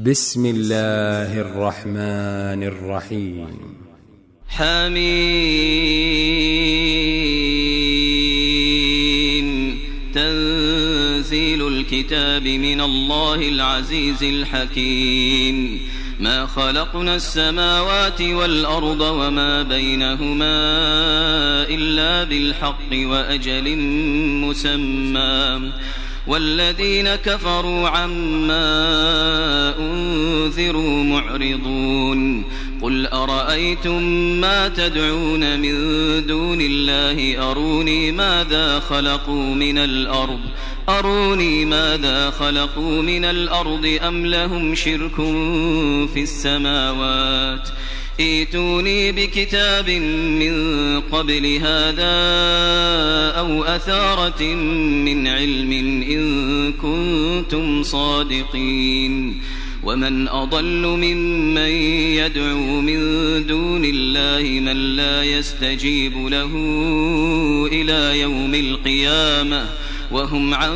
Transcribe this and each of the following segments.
بسم الله الرحمن الرحيم. حميم. تنزيل الكتاب من الله العزيز الحكيم. ما خلقنا السماوات والأرض وما بينهما إلا بالحق وأجل مسمى، والذين كفروا عما أنذروا معرضون. قل أرأيتم ما تدعون من دون الله أروني ماذا خلقوا من الأرض أم لهم شرك في السماوات. ائتوني بكتاب من قبل هذا أو أثارة من علم إن كنتم صادقين. ومن أضل ممن يدعو من دون الله من لا يستجيب له إلى يوم القيامة وهم عن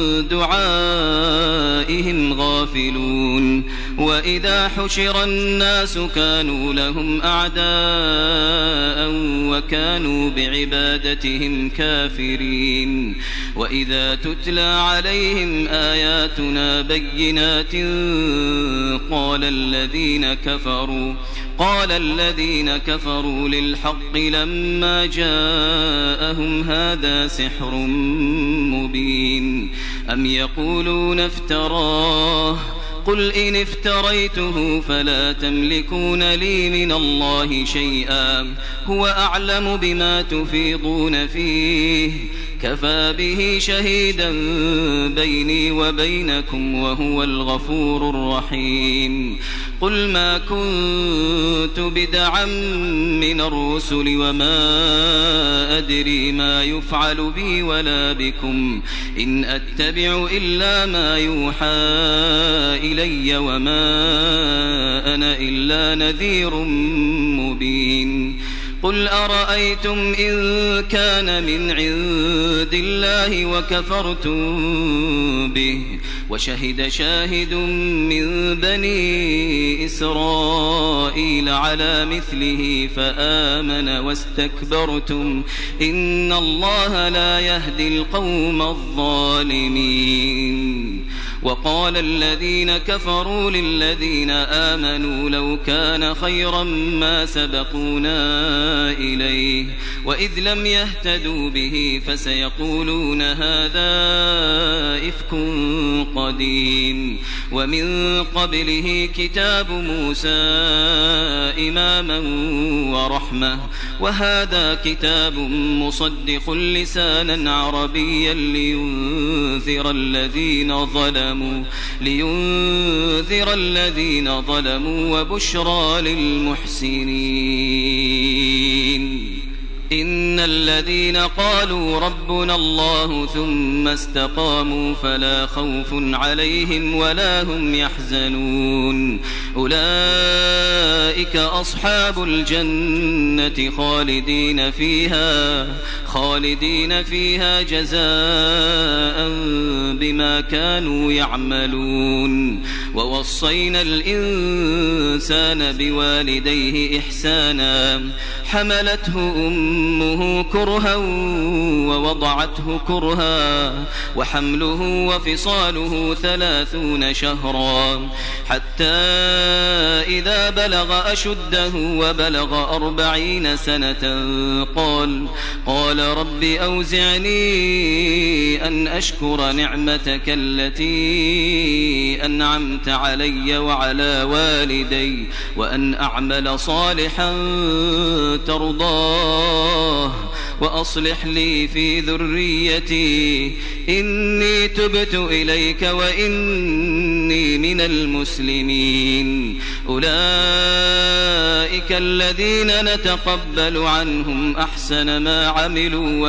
دعائهم غافلون. وإذا حشر الناس كانوا لهم أعداء وكانوا بعبادتهم كافرين. وإذا تتلى عليهم آياتنا بينات قال الذين كفروا للحق لما جاءهم هذا سحر مبين. أم يقولون افتراه قل إن افتريته فلا تملكون لي من الله شيئا هو أعلم بما تفيضون فيه كفى به شهيدا بيني وبينكم وهو الغفور الرحيم. قل ما كنت بدعا من الرسل وما أدري ما يفعل بي ولا بكم إن أتبع إلا ما يوحى إلي وما أنا إلا نذير مبين. قل أرأيتم إن كان من عند الله وكفرتم به وشهد شاهد من بني إسرائيل على مثله فآمن واستكبرتم إن الله لا يهدي القوم الظالمين. وقال الذين كفروا للذين آمنوا لو كان خيرا ما سبقونا إليه وإذ لم يهتدوا به فسيقولون هذا إفك قديم. ومن قبله كتاب موسى إماما ورحمة وهذا كتاب مصدق لسانا عربيا لينذر الذين ظلموا وبشرى للمحسنين. إن الذين قالوا ربنا الله ثم استقاموا فلا خوف عليهم ولا هم يحزنون. أولئك أصحاب الجنة خالدين فيها جزاء بما كانوا يعملون. ووصينا الإنسان بوالديه إحسانا حملته أمه كرها ووضعته كرها وحمله وفصاله 30 شهرا حتى إذا بلغ أشده وبلغ 40 سنة قال رب أوزعني أن أشكر نعمتك التي أنعمت علي وعلى والدي وأن أعمل صالحا ترضاه وأصلح لي في ذريتي إني تبت إليك وإني من المسلمين. أولئك الذين نتقبل عنهم أحسن ما عملوا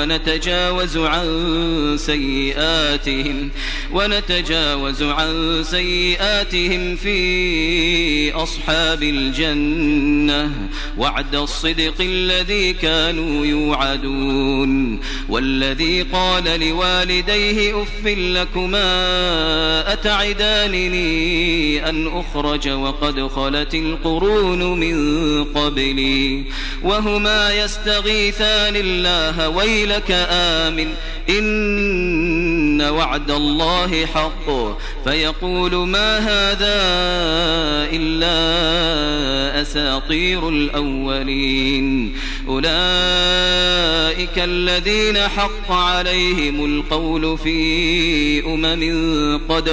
ونتجاوز عن سيئاتهم في أصحاب الجنة وعد الصدق الذي كانوا يوعدون. والذي قال لوالديه أف لكما أتعدانني أن أخرج وقد خلت القرون من قبلي وهما يستغيثان الله ويلك آمن إن وعد الله حق فيقول ما هذا إلا أساطير الأولين أولئك الذين حق عليهم القول في قد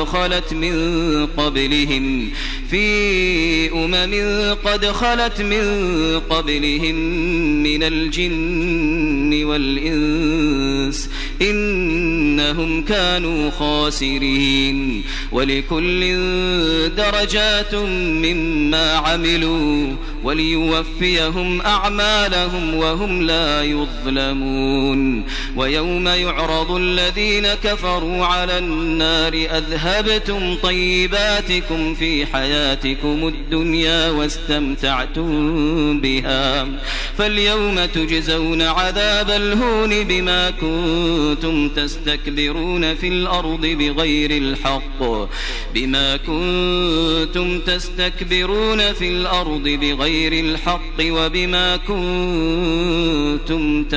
خلت من قبلهم من الجن والإنس إنهم كانوا خاسرين ولكل درجات مما عملوا وليوفيهم أعمالهم وهم لا يظلمون ويوم يعرض الذين كفروا على النار أذهبتم طيباتكم في حياتكم الدنيا واستمتعتم بها فاليوم تجزون عذاب الهون بما كنتم تستكبرون في الأرض بغير الحق وبما كنتم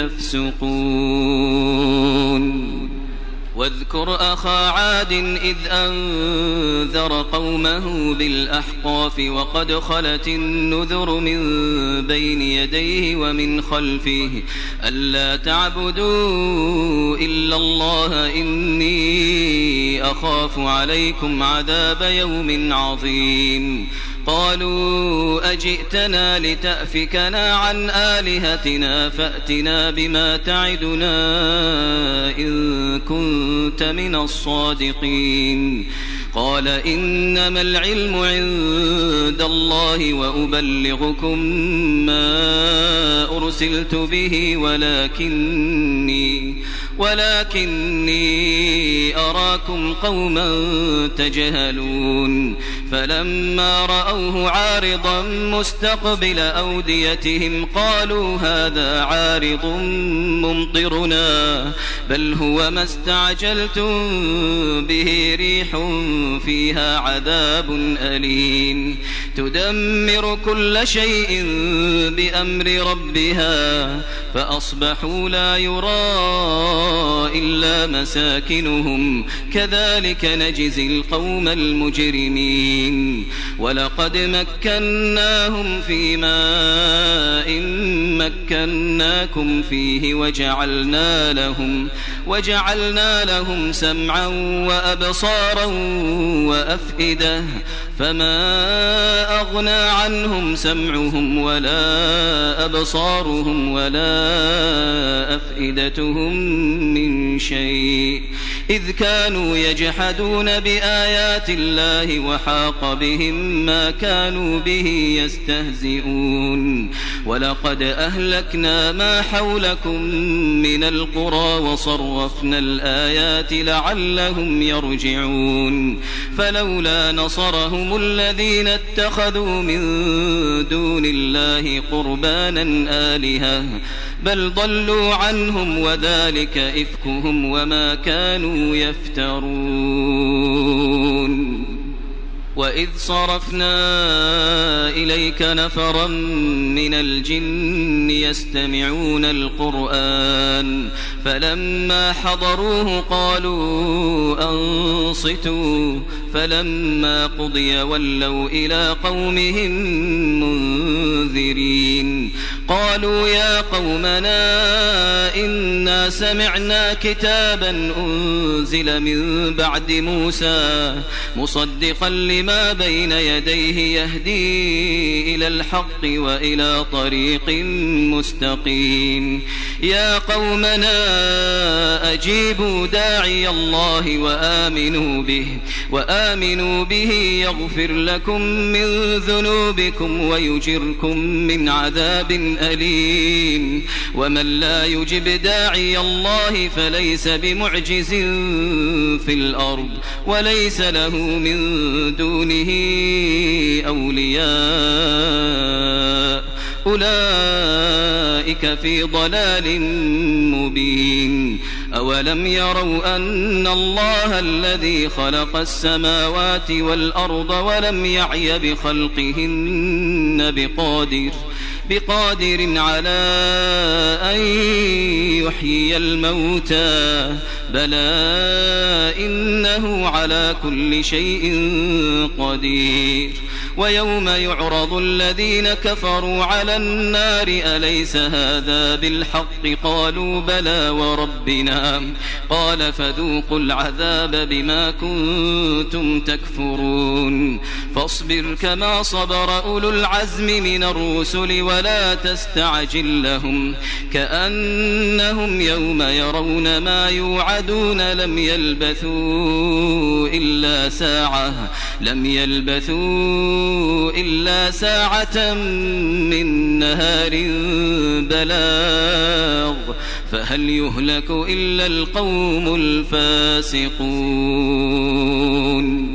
تفسقون واذكر أخا عاد إذ أنذر قومه بالأحقاف وقد خلت النذر من بين يديه ومن خلفه ألا تعبدوا إلا الله إني أخاف عليكم عذاب يوم عظيم قالوا أجئتنا لتأفكنا عن آلهتنا فأتنا بما تعدنا إن كنت من الصادقين قال إنما العلم عند الله وأبلغكم ما أرسلت به ولكني أراكم قوما تجهلون فلما رأوه عارضا مستقبل أوديتهم قالوا هذا عارض ممطرنا بل هو ما استعجلتم به ريح فيها عذاب أليم تدمر كل شيء بأمر ربها فأصبحوا لا يرى إلا مساكنهم كذلك نجزي القوم المجرمين ولقد مكناهم في ماء مكناكم فيه وجعلنا لهم سمعا وأبصارا وأفئدة فما أغنى عنهم سمعهم ولا أبصارهم ولا أفئدتهم من شيء إذ كانوا يجحدون بآيات الله وحاق بهم ما كانوا به يستهزئون ولقد أهلكنا ما حولكم من القرى وصرفنا الآيات لعلهم يرجعون فلولا نصرهم الذين اتخذوا من دون الله قربانا آلهة بل ضلوا عنهم وذلك إفكهم وما كانوا يفترون وإذ صرفنا إليك نفرا من الجن يستمعون القرآن فلما حضروه قالوا أنصتوا فلما قضي ولوا إلى قومهم منذرين قالوا يا قومنا إنا سمعنا كتابا أنزل من بعد موسى مصدقا لما بين يديه يهدي إلى الحق وإلى طريق مستقيم يا قومنا أجيبوا داعي الله وآمنوا به يغفر لكم من ذنوبكم ويجركم من عذاب أليم ومن لا يجب داعي الله فليس بمعجز في الأرض وليس له من دونه أولياء أولئك في ضلال مبين أولم يروا أن الله الذي خلق السماوات والأرض ولم يعي بخلقهن بقادر على أن يحيي الموتى بلى إنه على كل شيء قدير ويوم يعرض الذين كفروا على النار أليس هذا بالحق قالوا بلى وربنا قال فذوقوا العذاب بما كنتم تكفرون فاصبر كما صبر أولو العزم من الرسل ولا تستعجل لهم كأنهم يوم يرون ما يوعدون لم يلبثوا إلا ساعة من نهار بلاغ فهل يهلك إلا القوم الفاسقون